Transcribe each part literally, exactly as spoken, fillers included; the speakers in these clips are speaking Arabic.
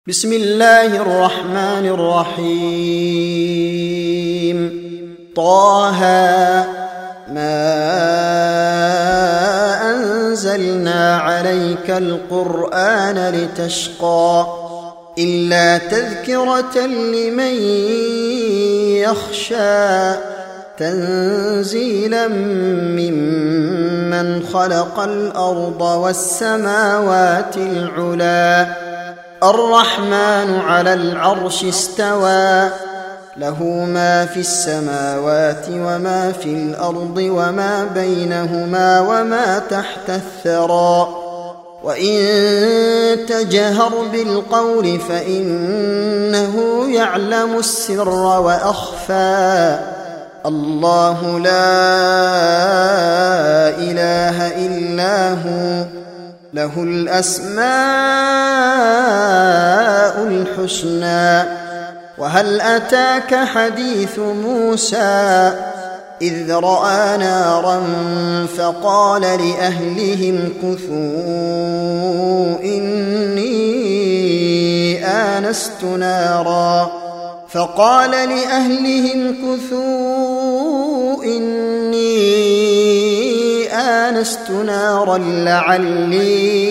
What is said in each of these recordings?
بسم الله الرحمن الرحيم. طه ما أنزلنا عليك القرآن لتشقى إلا تذكرة لمن يخشى تنزيلا ممن خلق الأرض والسماوات العلى الرحمن على العرش استوى له ما في السماوات وما في الأرض وما بينهما وما تحت الثرى وإن تجهر بالقول فإنه يعلم السر وأخفى الله لا إله إلا هو له الأسماء الحسنى. وهل أتاك حديث موسى إذ رأى نارا فقال لأهلهم كثوا إني آنست نارا فقال لأهلهم كثوا إني آنست نارا لعلي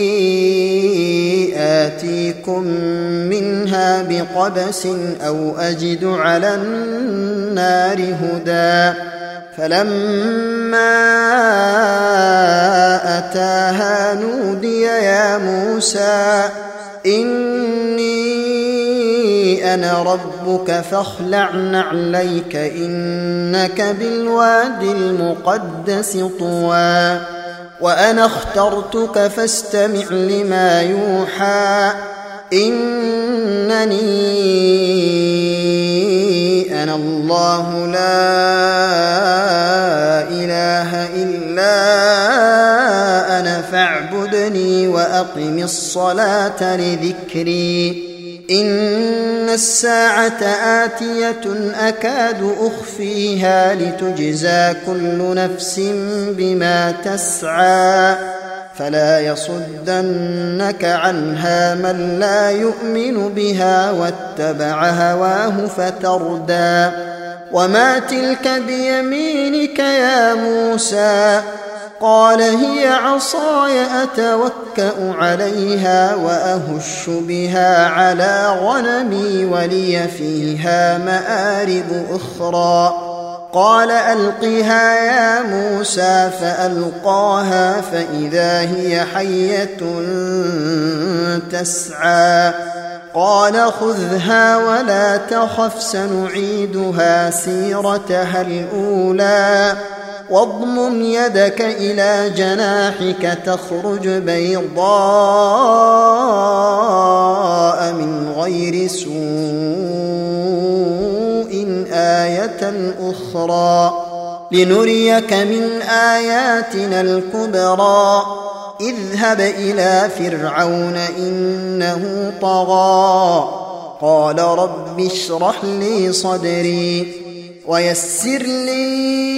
آتيكم منها بقبس أو أجد على النار هدى فلما أتاها نودي يا موسى إني أنا ربك فاخلع نعليك إنك بالواد المقدس طوى وأنا اخترتك فاستمع لما يوحى إنني أنا الله لا إله إلا أنا فاعبدني وأقم الصلاة لذكري إن الساعة آتية أكاد أخفيها لتجزى كل نفس بما تسعى فلا يصدنك عنها من لا يؤمن بها واتبع هواه فتردى وما تلك بيمينك يا موسى قال هي عصاي أتوكأ عليها وأهش بها على غنمي ولي فيها مآرب أخرى قال ألقها يا موسى فألقاها فإذا هي حية تسعى قال خذها ولا تخف سنعيدها سيرتها الأولى واضمم يدك إلى جناحك تخرج بيضاء من غير سوء آية أخرى لنريك من آياتنا الكبرى اذهب إلى فرعون إنه طغى قال رب اشرح لي صدري ويسر لي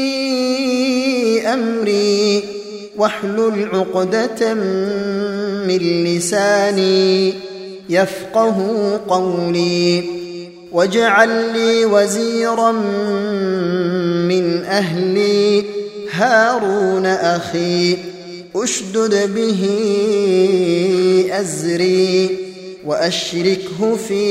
أمري واحلل عقدة من لساني يفقه قولي واجعل لي وزيرا من أهلي هارون أخي أشدد به أزري وأشركه في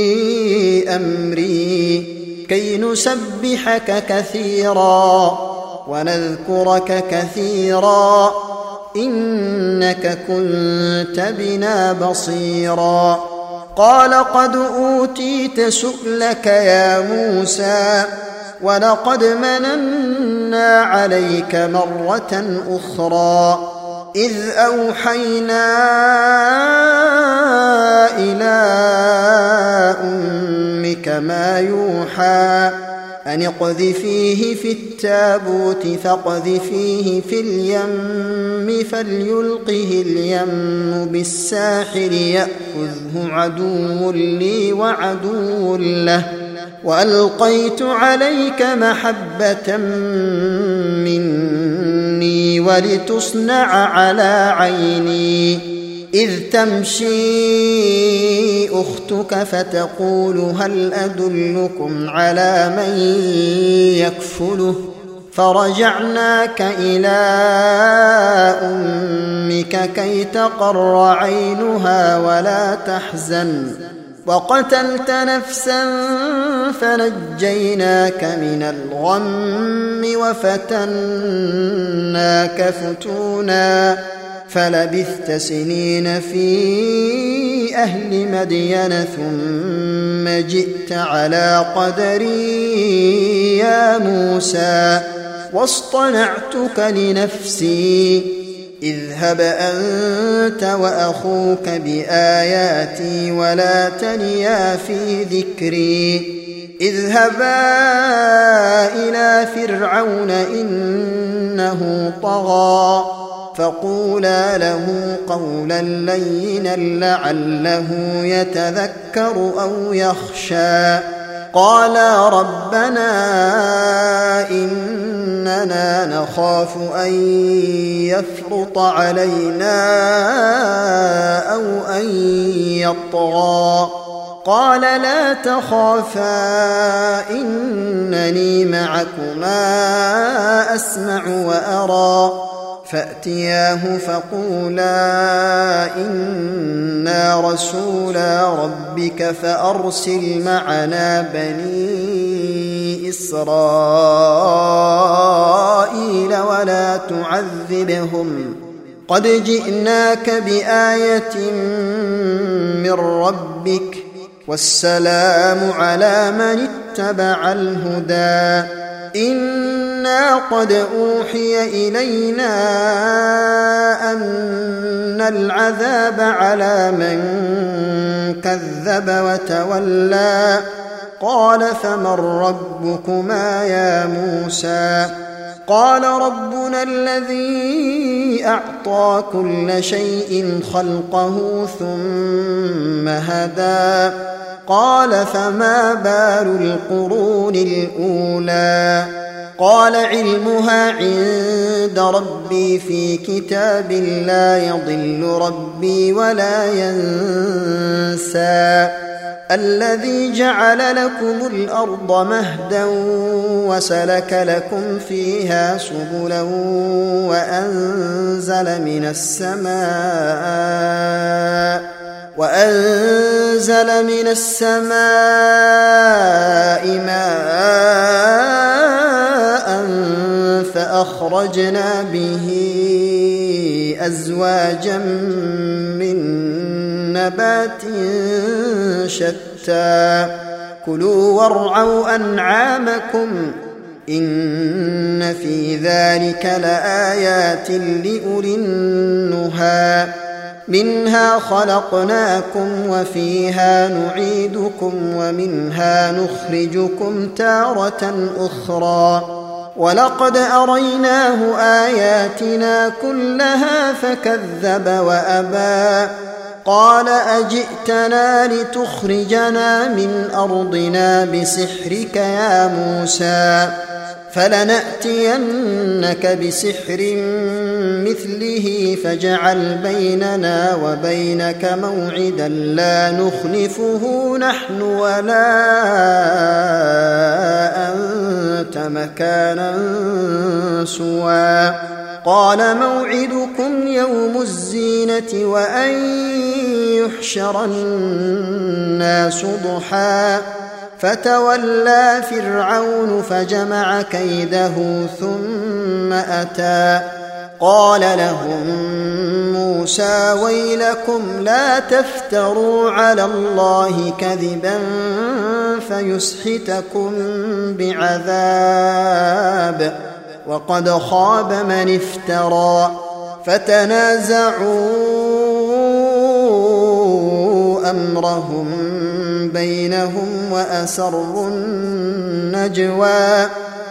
أمري كي نسبحك كثيرا ونذكرك كثيرا إنك كنت بنا بصيرا قال قد أوتيت سؤلك يا موسى ولقد مننا عليك مرة أخرى إذ أوحينا إلى أمك ما يوحى أن اقذفيه في التابوت فاقذفيه في اليم فليلقه اليم بالساحل يأخذه عدو لي وعدو له وألقيت عليك محبة مني ولتصنع على عيني إذ تمشي أختك فتقول هل أدلكم على من يكفله فرجعناك إلى أمك كي تقر عينها ولا تحزن وقتلت نفسا فنجيناك من الغم وفتناك فتونا فلبثت سنين في أهل مدين ثم جئت على قدري يا موسى واصطنعتك لنفسي اذهب أنت وأخوك بآياتي ولا تنيا في ذكري اذهبا إلى فرعون إنه طغى فقولا له قولا لينا لعله يتذكر أو يخشى قالا ربنا إننا نخاف أن يفرط علينا أو أن يطغى قال لا تخافا إنني معكما أسمع وأرى فأتياه فقولا إنا رسولا ربك فأرسل معنا بني إسرائيل ولا تعذبهم قد جئناك بآية من ربك والسلام على من اتبع الهدى إنا قد أوحي إلينا أن العذاب على من كذب وتولى قال فمن ربكما يا موسى قال ربنا الذي أعطى كل شيء خلقه ثم هدى قال فما بال القرون الأولى قال علمها عند ربي في كتاب لا يضل ربي ولا ينسى الذي جعل لكم الأرض مهدا وسلك لكم فيها سبلا وأنزل من السماء وأنزل من السماء ماء فأخرجنا به أزواجا من نبات شتى كلوا وارعوا أنعامكم إن في ذلك لآيات لأولي النهى منها خلقناكم وفيها نعيدكم ومنها نخرجكم تارة أخرى ولقد أريناه آياتنا كلها فكذب وأبى قال أجئتنا لتخرجنا من أرضنا بسحرك يا موسى فلنأتينك بسحر مثله فاجعل بيننا وبينك موعدا لا نخلفه نحن ولا أنت مكانا سوى قال موعدكم يوم الزينة وأن يحشر الناس ضحى فتولى فرعون فجمع كيده ثم أتى قال لهم موسى ويلكم لا تفتروا على الله كذبا فيسحتكم بعذاب وقد خاب من افترى فتنازعوا أمرهم بينهم وأسروا النجوى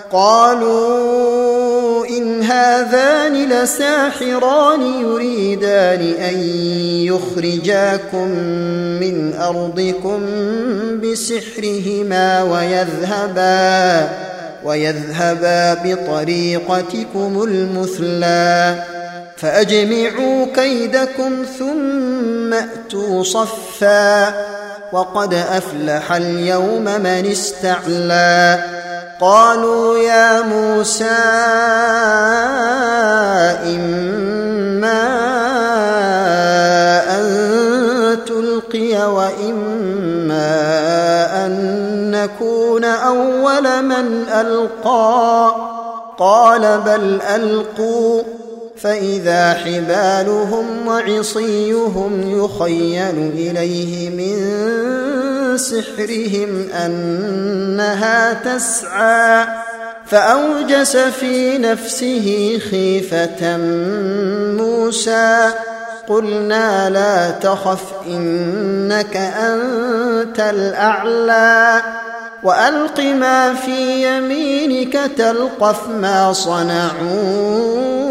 قالوا إن هذان لساحران يريدان أن يخرجاكم من أرضكم بسحرهما ويذهبا ويذهبا بطريقتكم المثلى فأجمعوا كيدكم ثم أتوا صفا وقد أفلح اليوم من استعلى قالوا يا موسى إما أن تلقي وإما أن نكون أول من ألقى قال بل ألقوا فإذا حبالهم وعصيهم يخيل إليه من سحرهم أنها تسعى فأوجس في نفسه خيفة موسى قلنا لا تخف إنك أنت الأعلى وألق ما في يمينك تلقف ما صنعوا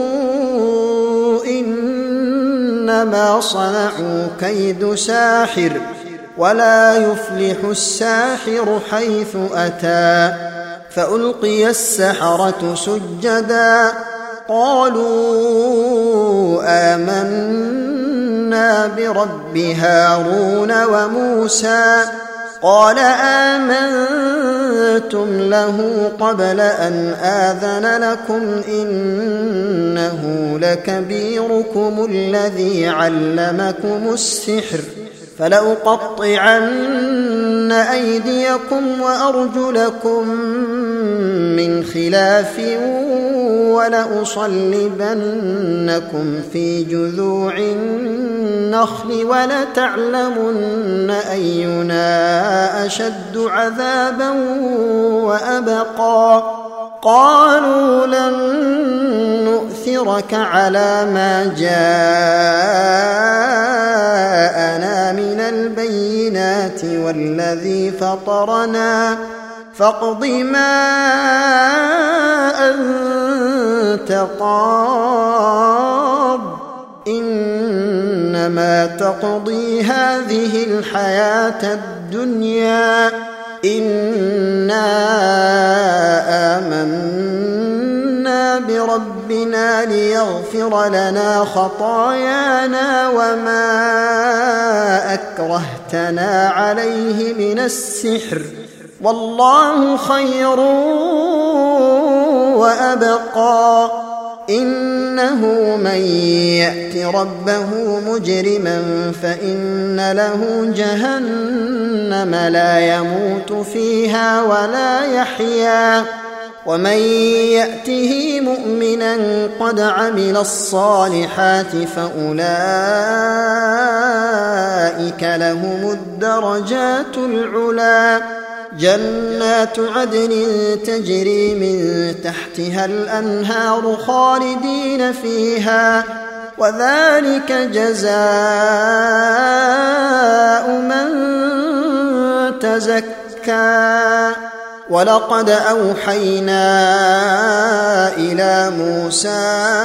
إنما صنعوا كيد ساحر ولا يفلح الساحر حيث أتى فألقي السحرة سجدا قالوا آمنا برب هارون وموسى قال آمنتم له قبل أن آذن لكم إنه لكبيركم الذي علمكم السحر فلأقطعن أيديكم وأرجلكم من خلاف ولأصلبنكم في جذوع النخل ولتعلمن أينا أشد عذابا وأبقى قالوا لن نؤثرك على ما جاءنا من البينات والذي فطرنا فاقض ما أنت قاض إنما تقضي هذه الحياة الدنيا إنا آمنا بربنا ليغفر لنا خطايانا وما أكرهتنا عليه من السحر والله خير وأبقى إنه من يأت ربه مجرما فإن له جهنم لا يموت فيها ولا يحيا ومن يأته مؤمنا قد عمل الصالحات فأولئك لهم الدرجات العلى جنات عدن تجري من تحتها الأنهار خالدين فيها وذلك جزاء من تزكى ولقد أوحينا إلى موسى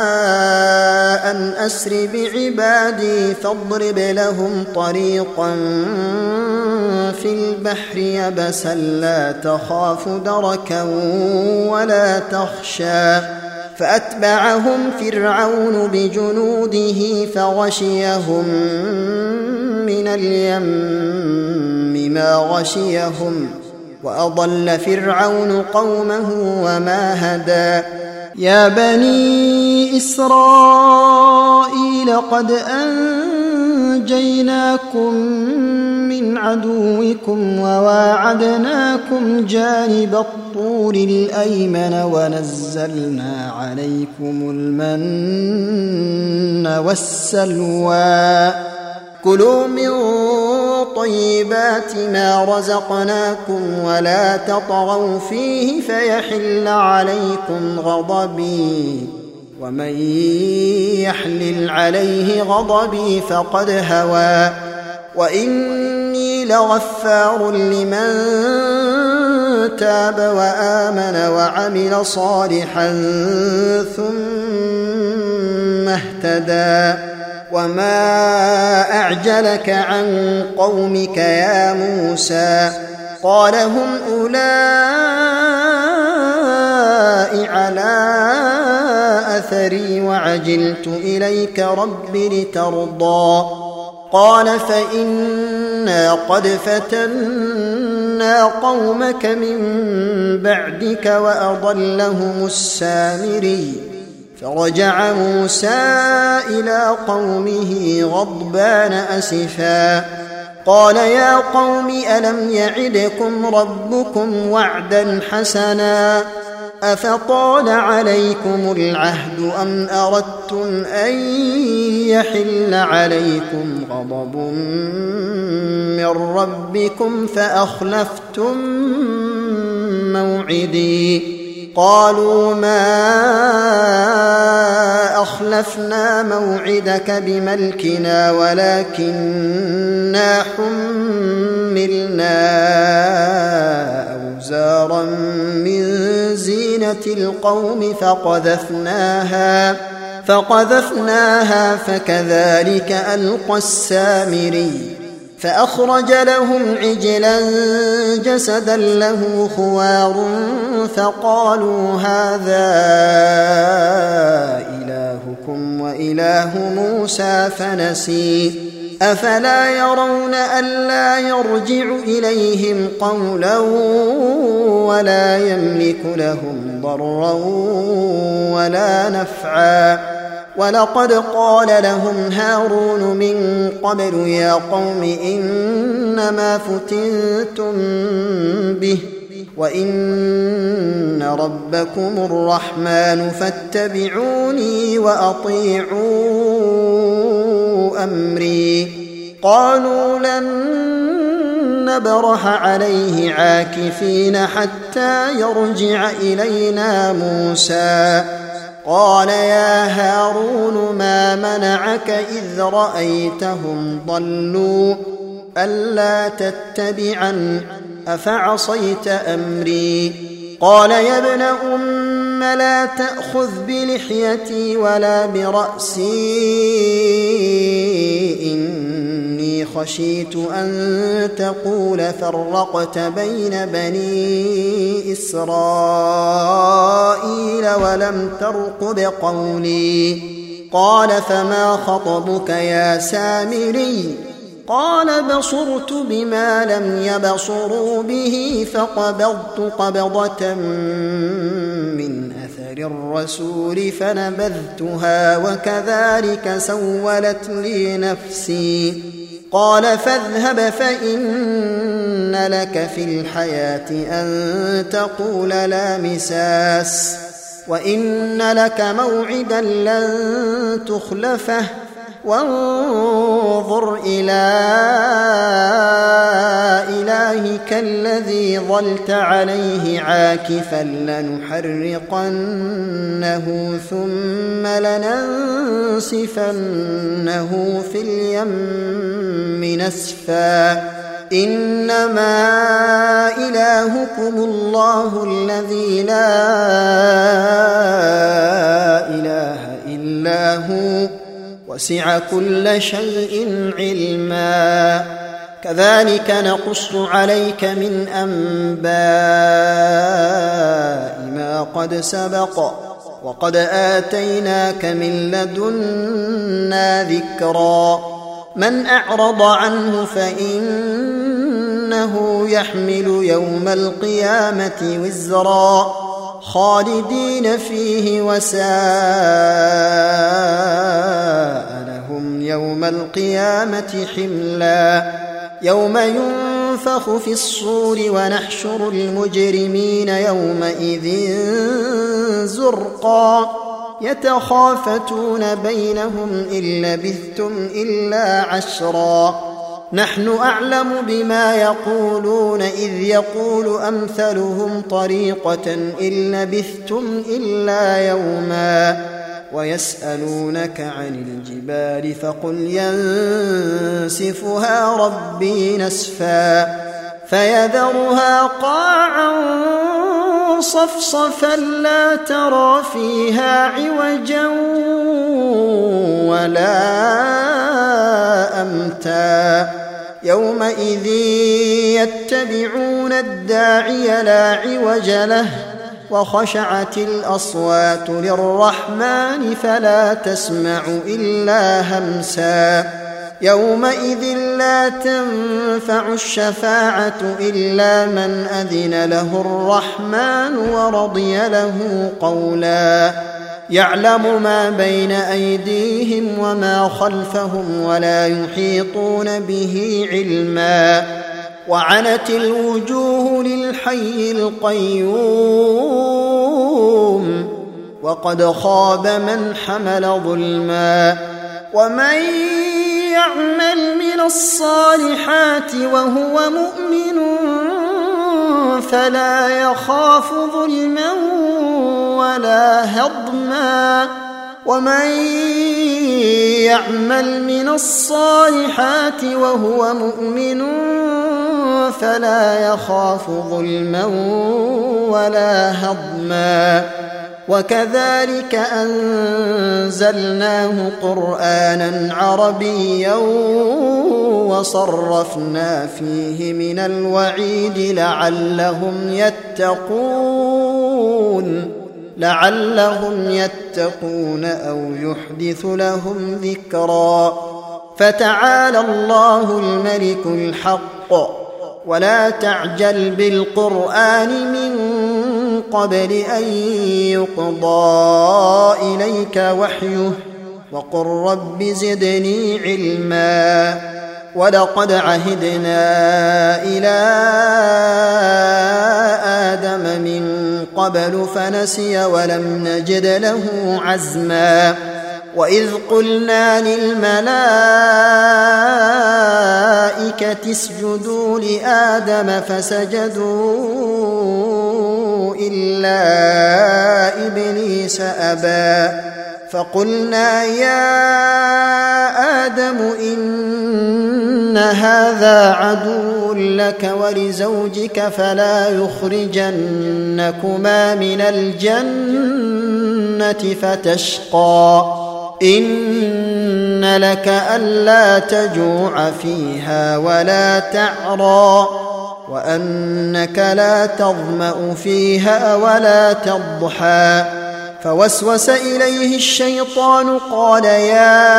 أن أسر بعبادي فاضرب لهم طريقا في البحر يبسا لا تخاف دركا ولا تخشى فأتبعهم فرعون بجنوده فغشيهم من اليم ما غشيهم وأضل فرعون قومه وما هدى يا بني إسرائيل قد أنجيناكم من عدوكم وواعدناكم جانب الطور الأيمن ونزلنا عليكم المن والسلوى كلوا من طيبات ما رزقناكم ولا تطغوا فيه فيحل عليكم غضبي ومن يحلل عليه غضبي فقد هوى وإني لغفار لمن تاب وآمن وعمل صالحا ثم اهتدى وما أعجلك عن قومك يا موسى قال هم أولئك على أثري وعجلت إليك رب لترضى قال فإنا قد فتنا قومك من بعدك وأضلهم السامري فرجع موسى إلى قومه غضبان أسفا قال يا قوم ألم يعدكم ربكم وعدا حسنا أفطال عليكم العهد أم أردتم أن يحل عليكم غضب من ربكم فأخلفتم موعدي قالوا ما أخلفنا موعدك بملكنا ولكننا حملنا أوزارا من زينة القوم فقذفناها فقذفناها فكذلك ألقى السامري فأخرج لهم عجلا جسدا له خوار فقالوا هذا إلهكم وإله موسى فنسي أفلا يرون ألا يرجع إليهم قولا ولا يملك لهم ضرا ولا نفعا ولقد قال لهم هارون من قبل يا قوم إنما فتنتم به وإن ربكم الرحمن فاتبعوني وأطيعوا أمري قالوا لن نبرح عليه عاكفين حتى يرجع إلينا موسى قال يا هارون ما منعك إذ رأيتهم ضلوا ألا تتبعن أفعصيت أمري قال يا ابن أم لا تأخذ بلحيتي ولا برأسي إني خشيت أن تقول فرقت بين بني إسرائيل ولم ترقب قولي قال فما خطبك يا سامري قال بصرت بما لم يبصروا به فقبضت قبضة من أثر الرسول فنبذتها وكذلك سولت لي نفسي قال فاذهب فإن لك في الحياة أن تقول لا مساس وإن لك موعدا لن تخلفه وانظر إلى إلهك الذي ظلت عليه عاكفا لنحرقنه ثم لننسفنه في اليم نسفا إنما إلهكم الله الذي لا إله إلا هو وسع كل شيء علما كذلك نقص عليك من أنباء ما قد سبق وقد آتيناك من لدنا ذكرا من أعرض عنه فإنه يحمل يوم القيامة وزرا خالدين فيه وساء لهم يوم القيامة حملا يوم ينفخ في الصور ونحشر المجرمين يومئذ زرقا يتخافتون بينهم إن لبثتم إلا عشرا نحن أعلم بما يقولون إذ يقول أمثلهم طريقة إن لبثتم إلا يوما ويسألونك عن الجبال فقل ينسفها ربي نسفا فيذرها قاعا صفصفا لا ترى فيها عوجا ولا أمتا يومئذ يتبعون الداعي لا عوج له وخشعت الأصوات للرحمن فلا تسمع إلا همسا يومئذ لا تنفع الشفاعة إلا من أذن له الرحمن ورضي له قولا يعلم ما بين أيديهم وما خلفهم ولا يحيطون به علما وعنت الوجوه للحي القيوم وقد خاب من حمل ظلما ومن يعمل من الصالحات وهو مؤمن فلا يخاف ظلما ولا هضما ومن يعمل من الصالحات وهو مؤمن فلا يخاف ظلما ولا هضما وكذلك أنزلناه قرآنا عربيا وصرفنا فيه من الوعيد لعلهم يتقون لعلهم يتقون أو يحدث لهم ذكرا فتعالى الله الملك الحق ولا تعجل بالقرآن من قبل أن يقضى إليك وحيه وقل رب زدني علما ولقد عهدنا إلى آدم من قبل فنسي ولم نجد له عزما وإذ قلنا للملائكة اسجدوا لآدم فسجدوا إلا إبليس أبى فقلنا يا آدم إن هذا عدو لك ولزوجك فلا يخرجنكما من الجنة فتشقى إن لك ألا تجوع فيها ولا تعرى وأنك لا تظمأ فيها ولا تضحى فوسوس إليه الشيطان قال يا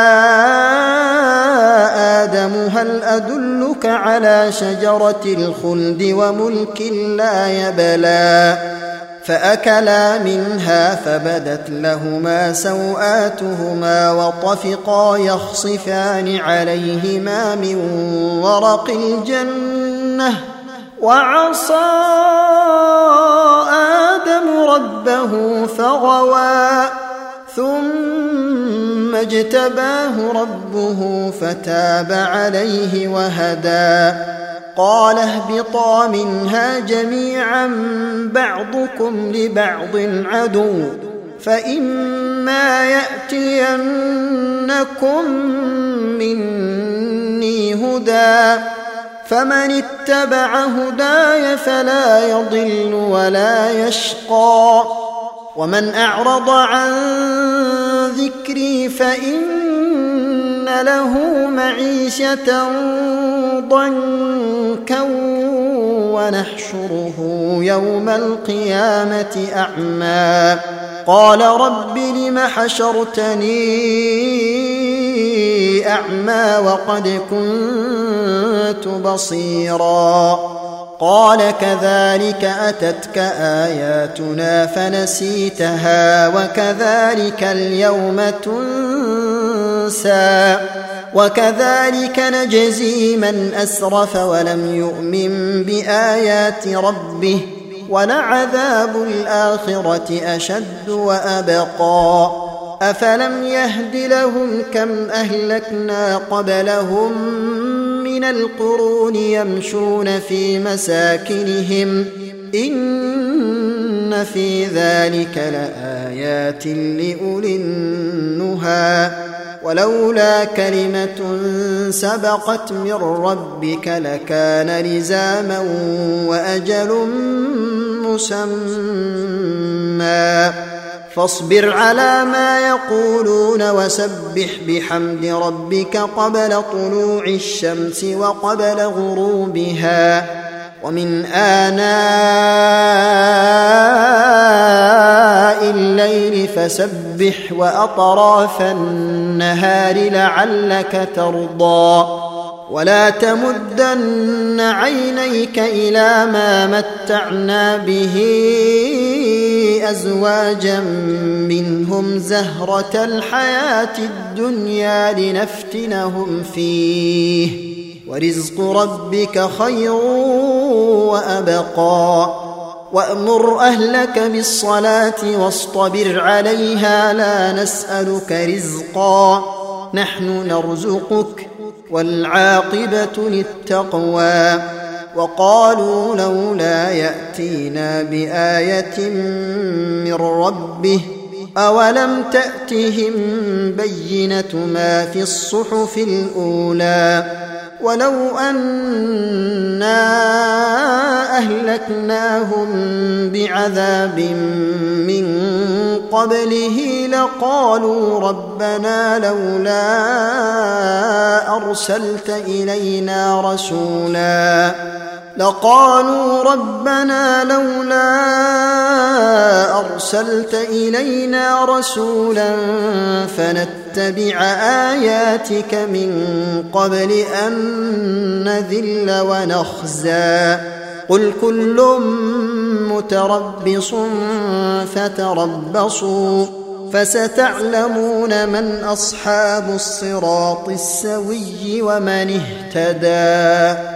آدم هل أدلك على شجرة الخلد وملك لا يبلى فأكلا منها فبدت لهما سوآتهما وطفقا يخصفان عليهما من ورق الجنة وعصى آدم ربه فغوى ثم اجتباه ربه فتاب عليه وهدى قال اهبطا منها جميعا بعضكم لبعض عدو فإما يأتينكم مني هدى فمن اتبع هداي فلا يضل ولا يشقى ومن أعرض عن ذكري فإن له معيشة ضنكا ونحشره يوم القيامة أعمى قال رب لم حشرتني أعمى وقد كنت بصيرا قال كذلك أتتك آياتنا فنسيتها وكذلك اليوم تنسى وكذلك نجزي من أسرف ولم يؤمن بآيات ربه ولعذاب الآخرة أشد وأبقى أفلم يهد لهم كم أهلكنا قبلهم من القرون يمشون في مساكنهم إن في ذلك لآيات لأولي النهى ولولا كلمة سبقت من ربك لكان لزاما وأجل مسمى فاصبر على ما يقولون وسبح بحمد ربك قبل طلوع الشمس وقبل غروبها ومن آناء الليل فسبح وأطراف النهار لعلك ترضى ولا تمدن عينيك إلى ما متعنا به أزواجا منهم زهرة الحياة الدنيا لنفتنهم فيه ورزق ربك خير وأبقى وأمر أهلك بالصلاة واصطبر عليها لا نسألك رزقا نحن نرزقك والعاقبة للتقوى وقالوا لولا يأتينا بآية من ربه أولم تأتهم بينة ما في الصحف الأولى ولو أنا أهلكناهم بعذاب من قبله لقالوا ربنا لولا أرسلت إلينا رسولا لقالوا ربنا لولا أرسلت إلينا رسولا فنتبع آياتك من قبل أن نذل ونخزى قل كل متربص فتربصوا فستعلمون من أصحاب الصراط السوي ومن اهتدى.